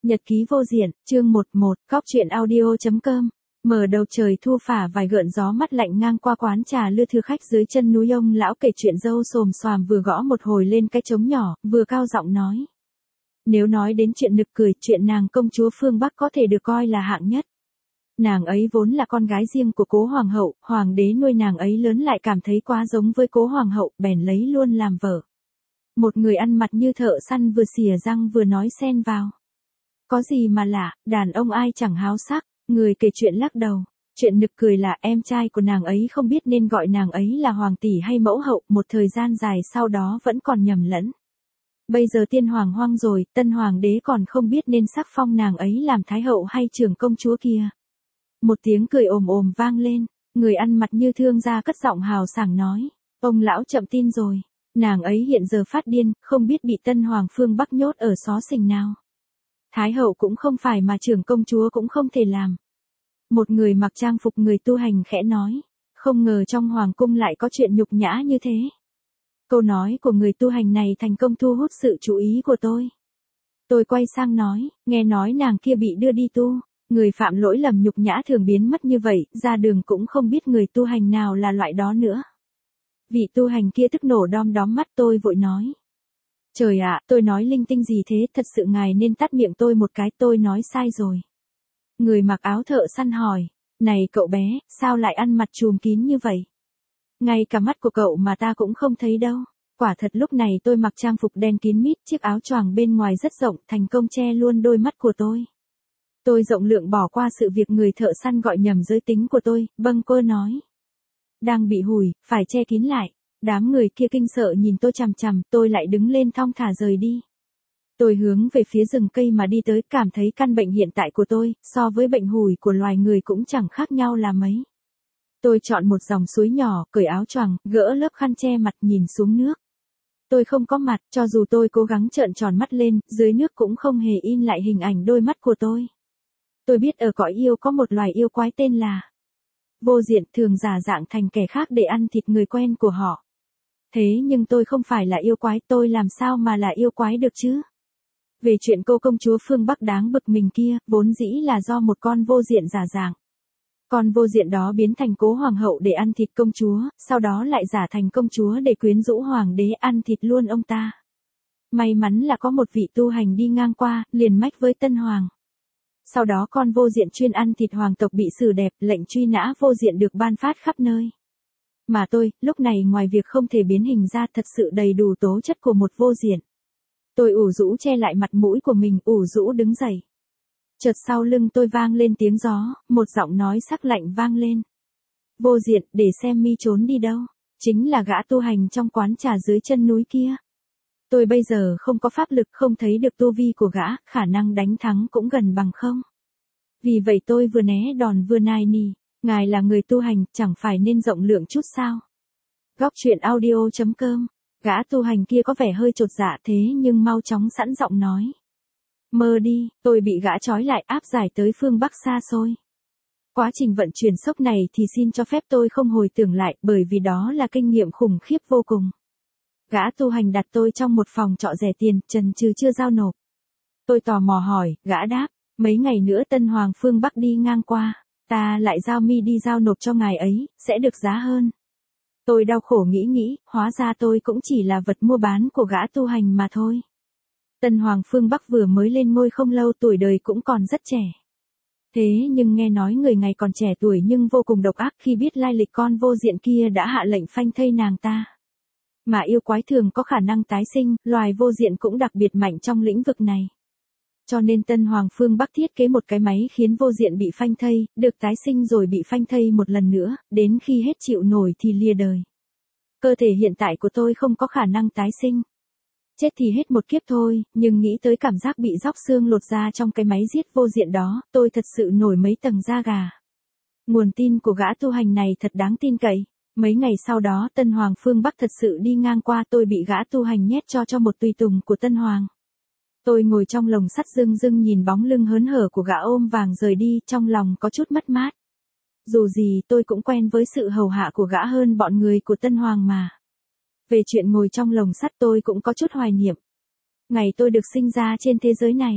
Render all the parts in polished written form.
Nhật ký vô diện, chương 11, góc truyện audio.com. Mở đầu trời thu phả vài gợn gió mát lạnh ngang qua quán trà lưa thưa khách dưới chân núi. Ông lão kể chuyện dâu xồm xoàm vừa gõ một hồi lên cái trống nhỏ, vừa cao giọng nói. Nếu nói đến chuyện nực cười, chuyện nàng công chúa phương Bắc có thể được coi là hạng nhất. Nàng ấy vốn là con gái riêng của cố hoàng hậu, hoàng đế nuôi nàng ấy lớn lại cảm thấy quá giống với cố hoàng hậu, bèn lấy luôn làm vợ. Một người ăn mặt như thợ săn vừa xỉa răng vừa nói xen vào. Có gì mà lạ, đàn ông ai chẳng háo sắc. Người kể chuyện lắc đầu. Chuyện nực cười là em trai của nàng ấy không biết nên gọi nàng ấy là hoàng tỷ hay mẫu hậu, một thời gian dài sau đó vẫn còn nhầm lẫn. Bây giờ tiên hoàng hoang rồi, tân hoàng đế còn không biết nên sắc phong nàng ấy làm thái hậu hay trưởng công chúa kia. Một tiếng cười ồm ồm vang lên, người ăn mặt như thương gia cất giọng hào sảng nói. Ông lão chậm tin rồi, nàng ấy hiện giờ phát điên, không biết bị tân hoàng phương Bắc nhốt ở xó xỉnh nào. Thái hậu cũng không phải mà trưởng công chúa cũng không thể làm. Một người mặc trang phục người tu hành khẽ nói, không ngờ trong hoàng cung lại có chuyện nhục nhã như thế. Câu nói của người tu hành này thành công thu hút sự chú ý của tôi. Tôi quay sang nói, nghe nói nàng kia bị đưa đi tu, người phạm lỗi lầm nhục nhã thường biến mất như vậy, ra đường cũng không biết người tu hành nào là loại đó nữa. Vị tu hành kia tức nổ đom đóm mắt. Tôi vội nói. Trời ạ, tôi nói linh tinh gì thế, thật sự ngài nên tắt miệng tôi một cái, tôi nói sai rồi. Người mặc áo thợ săn hỏi, này cậu bé, sao lại ăn mặt trùm kín như vậy? Ngay cả mắt của cậu mà ta cũng không thấy đâu. Quả thật lúc này tôi mặc trang phục đen kín mít, chiếc áo choàng bên ngoài rất rộng, thành công che luôn đôi mắt của tôi. Tôi rộng lượng bỏ qua sự việc người thợ săn gọi nhầm giới tính của tôi, bâng quơ nói. Đang bị hủi, phải che kín lại. Đám người kia kinh sợ nhìn tôi chằm chằm, tôi lại đứng lên thong thả rời đi. Tôi hướng về phía rừng cây mà đi tới, cảm thấy căn bệnh hiện tại của tôi, so với bệnh hủi của loài người cũng chẳng khác nhau là mấy. Tôi chọn một dòng suối nhỏ, cởi áo choàng, gỡ lớp khăn che mặt, nhìn xuống nước. Tôi không có mặt, cho dù tôi cố gắng trợn tròn mắt lên, dưới nước cũng không hề in lại hình ảnh đôi mắt của tôi. Tôi biết ở cõi yêu có một loài yêu quái tên là vô diện, thường giả dạng thành kẻ khác để ăn thịt người quen của họ. Thế nhưng tôi không phải là yêu quái, tôi làm sao mà là yêu quái được chứ? Về chuyện cô công chúa phương Bắc đáng bực mình kia, vốn dĩ là do một con vô diện giả dạng. Con vô diện đó biến thành cố hoàng hậu để ăn thịt công chúa, sau đó lại giả thành công chúa để quyến rũ hoàng đế ăn thịt luôn ông ta. May mắn là có một vị tu hành đi ngang qua, liền mách với tân hoàng. Sau đó con vô diện chuyên ăn thịt hoàng tộc bị xử đẹp, lệnh truy nã vô diện được ban phát khắp nơi. Mà tôi, lúc này ngoài việc không thể biến hình ra thật sự đầy đủ tố chất của một vô diện. Tôi ủ rũ che lại mặt mũi của mình, ủ rũ đứng dậy. Chợt sau lưng tôi vang lên tiếng gió, một giọng nói sắc lạnh vang lên. Vô diện, để xem mi trốn đi đâu. Chính là gã tu hành trong quán trà dưới chân núi kia. Tôi bây giờ không có pháp lực, không thấy được tu vi của gã, khả năng đánh thắng cũng gần bằng không. Vì vậy tôi vừa né đòn vừa nài nỉ. Ngài là người tu hành, chẳng phải nên rộng lượng chút sao? Góc truyện audio.com. Gã tu hành kia có vẻ hơi chột dạ thế nhưng mau chóng sẵn giọng nói. Mơ đi, tôi bị gã trói lại áp giải tới phương Bắc xa xôi. Quá trình vận chuyển sốc này thì xin cho phép tôi không hồi tưởng lại, bởi vì đó là kinh nghiệm khủng khiếp vô cùng. Gã tu hành đặt tôi trong một phòng trọ rẻ tiền, chần chừ chưa giao nộp. Tôi tò mò hỏi, gã đáp, mấy ngày nữa tân hoàng phương Bắc đi ngang qua. Ta lại giao mi đi giao nộp cho ngài ấy, sẽ được giá hơn. Tôi đau khổ nghĩ, hóa ra tôi cũng chỉ là vật mua bán của gã tu hành mà thôi. Tân hoàng phương Bắc vừa mới lên ngôi không lâu, tuổi đời cũng còn rất trẻ. Thế nhưng nghe nói người ngày còn trẻ tuổi nhưng vô cùng độc ác, khi biết lai lịch con vô diện kia đã hạ lệnh phanh thây nàng ta. Mà yêu quái thường có khả năng tái sinh, loài vô diện cũng đặc biệt mạnh trong lĩnh vực này. Cho nên tân hoàng phương Bắc thiết kế một cái máy khiến vô diện bị phanh thây, được tái sinh rồi bị phanh thây một lần nữa, đến khi hết chịu nổi thì lìa đời. Cơ thể hiện tại của tôi không có khả năng tái sinh. Chết thì hết một kiếp thôi, nhưng nghĩ tới cảm giác bị róc xương lột da trong cái máy giết vô diện đó, tôi thật sự nổi mấy tầng da gà. Nguồn tin của gã tu hành này thật đáng tin cậy. Mấy ngày sau đó tân hoàng phương Bắc thật sự đi ngang qua, tôi bị gã tu hành nhét cho một tùy tùng của tân hoàng. Tôi ngồi trong lồng sắt dưng dưng nhìn bóng lưng hớn hở của gã ôm vàng rời đi, trong lòng có chút mất mát. Dù gì tôi cũng quen với sự hầu hạ của gã hơn bọn người của tân hoàng mà. Về chuyện ngồi trong lồng sắt tôi cũng có chút hoài niệm. Ngày tôi được sinh ra trên thế giới này,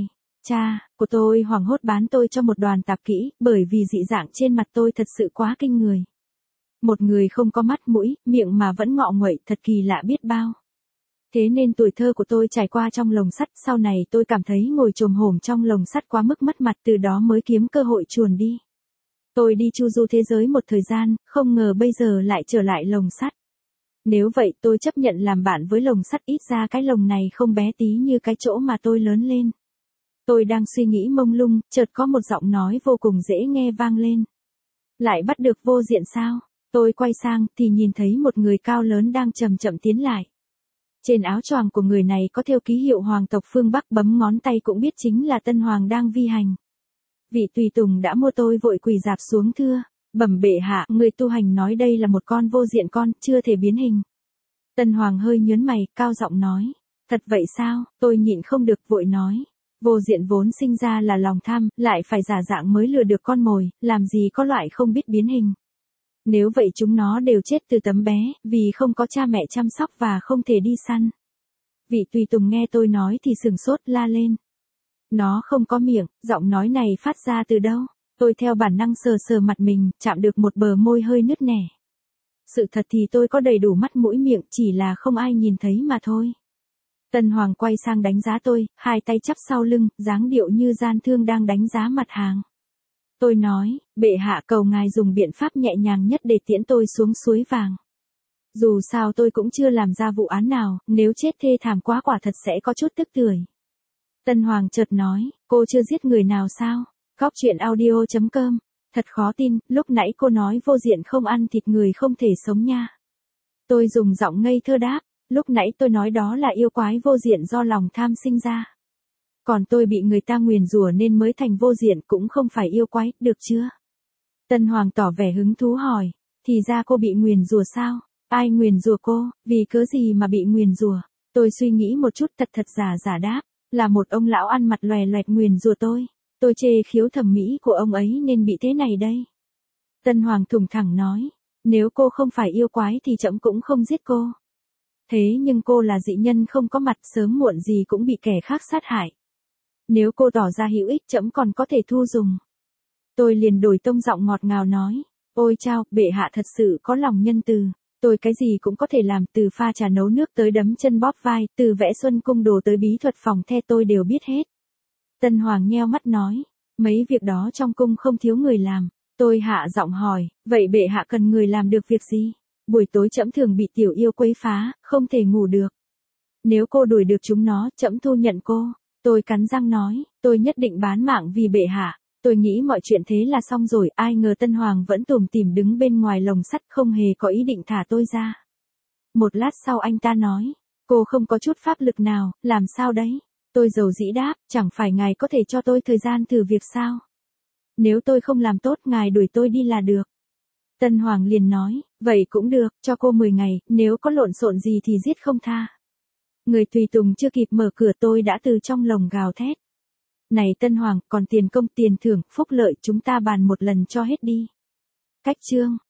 cha của tôi hoảng hốt bán tôi cho một đoàn tạp kỹ, bởi vì dị dạng trên mặt tôi thật sự quá kinh người. Một người không có mắt mũi, miệng mà vẫn ngọ nguậy, thật kỳ lạ biết bao. Thế nên tuổi thơ của tôi trải qua trong lồng sắt, sau này tôi cảm thấy ngồi chồm hổm trong lồng sắt quá mức mất mặt, từ đó mới kiếm cơ hội chuồn đi. Tôi đi chu du thế giới một thời gian, không ngờ bây giờ lại trở lại lồng sắt. Nếu vậy tôi chấp nhận làm bạn với lồng sắt, ít ra cái lồng này không bé tí như cái chỗ mà tôi lớn lên. Tôi đang suy nghĩ mông lung, chợt có một giọng nói vô cùng dễ nghe vang lên. Lại bắt được Vô Diện sao? Tôi quay sang thì nhìn thấy một người cao lớn đang chậm chậm tiến lại. Trên áo choàng của người này có thêu ký hiệu hoàng tộc phương Bắc, bấm ngón tay cũng biết chính là Tân Hoàng đang vi hành. Vị tùy tùng đã mua tôi vội quỳ rạp xuống thưa, bẩm bệ hạ, người tu hành nói đây là một con vô diện con, chưa thể biến hình. Tân Hoàng hơi nhớn mày, cao giọng nói, thật vậy sao? Tôi nhịn không được vội nói, vô diện vốn sinh ra là lòng tham, lại phải giả dạng mới lừa được con mồi, làm gì có loại không biết biến hình. Nếu vậy chúng nó đều chết từ tấm bé, vì không có cha mẹ chăm sóc và không thể đi săn. Vị tùy tùng nghe tôi nói thì sửng sốt la lên. Nó không có miệng, giọng nói này phát ra từ đâu? Tôi theo bản năng sờ sờ mặt mình, chạm được một bờ môi hơi nứt nẻ. Sự thật thì tôi có đầy đủ mắt mũi miệng, chỉ là không ai nhìn thấy mà thôi. Tân Hoàng quay sang đánh giá tôi, hai tay chắp sau lưng, dáng điệu như gian thương đang đánh giá mặt hàng. Tôi nói, bệ hạ cầu ngài dùng biện pháp nhẹ nhàng nhất để tiễn tôi xuống suối vàng. Dù sao tôi cũng chưa làm ra vụ án nào, nếu chết thê thảm quá quả thật sẽ có chút tức tưởi. Tân Hoàng chợt nói, cô chưa giết người nào sao? Góc truyện audio.com. Thật khó tin, lúc nãy cô nói vô diện không ăn thịt người không thể sống nha. Tôi dùng giọng ngây thơ đáp, lúc nãy tôi nói đó là yêu quái vô diện do lòng tham sinh ra. Còn tôi bị người ta nguyền rủa nên mới thành vô diện, cũng không phải yêu quái, được chưa? Tân Hoàng tỏ vẻ hứng thú hỏi, thì ra cô bị nguyền rủa sao? Ai nguyền rủa cô, vì cớ gì mà bị nguyền rủa? Tôi suy nghĩ một chút, thật giả đáp, là một ông lão ăn mặt loè loẹt nguyền rủa tôi. Tôi chê khiếu thẩm mỹ của ông ấy nên bị thế này đây. Tân Hoàng thủng thẳng nói, nếu cô không phải yêu quái thì trẫm cũng không giết cô. Thế nhưng cô là dị nhân không có mặt, sớm muộn gì cũng bị kẻ khác sát hại. Nếu cô tỏ ra hữu ích trẫm còn có thể thu dùng. Tôi liền đổi tông giọng ngọt ngào nói, ôi chao, bệ hạ thật sự có lòng nhân từ. Tôi cái gì cũng có thể làm, từ pha trà nấu nước tới đấm chân bóp vai, từ vẽ xuân cung đồ tới bí thuật phòng the tôi đều biết hết. Tân Hoàng nheo mắt nói, mấy việc đó trong cung không thiếu người làm. Tôi hạ giọng hỏi, vậy bệ hạ cần người làm được việc gì? Buổi tối trẫm thường bị tiểu yêu quấy phá, không thể ngủ được. Nếu cô đuổi được chúng nó, trẫm thu nhận cô. Tôi cắn răng nói, tôi nhất định bán mạng vì bệ hạ. Tôi nghĩ mọi chuyện thế là xong rồi, ai ngờ Tân Hoàng vẫn tủm tỉm đứng bên ngoài lồng sắt, không hề có ý định thả tôi ra. Một lát sau anh ta nói, cô không có chút pháp lực nào, làm sao đấy? Tôi dầu dĩ đáp, chẳng phải ngài có thể cho tôi thời gian thử việc sao? Nếu tôi không làm tốt, ngài đuổi tôi đi là được. Tân Hoàng liền nói, vậy cũng được, cho cô 10 ngày, nếu có lộn xộn gì thì giết không tha. Người tùy tùng chưa kịp mở cửa tôi đã từ trong lồng gào thét. Này Tân Hoàng, còn tiền công tiền thưởng, phúc lợi chúng ta bàn một lần cho hết đi. Cách chương.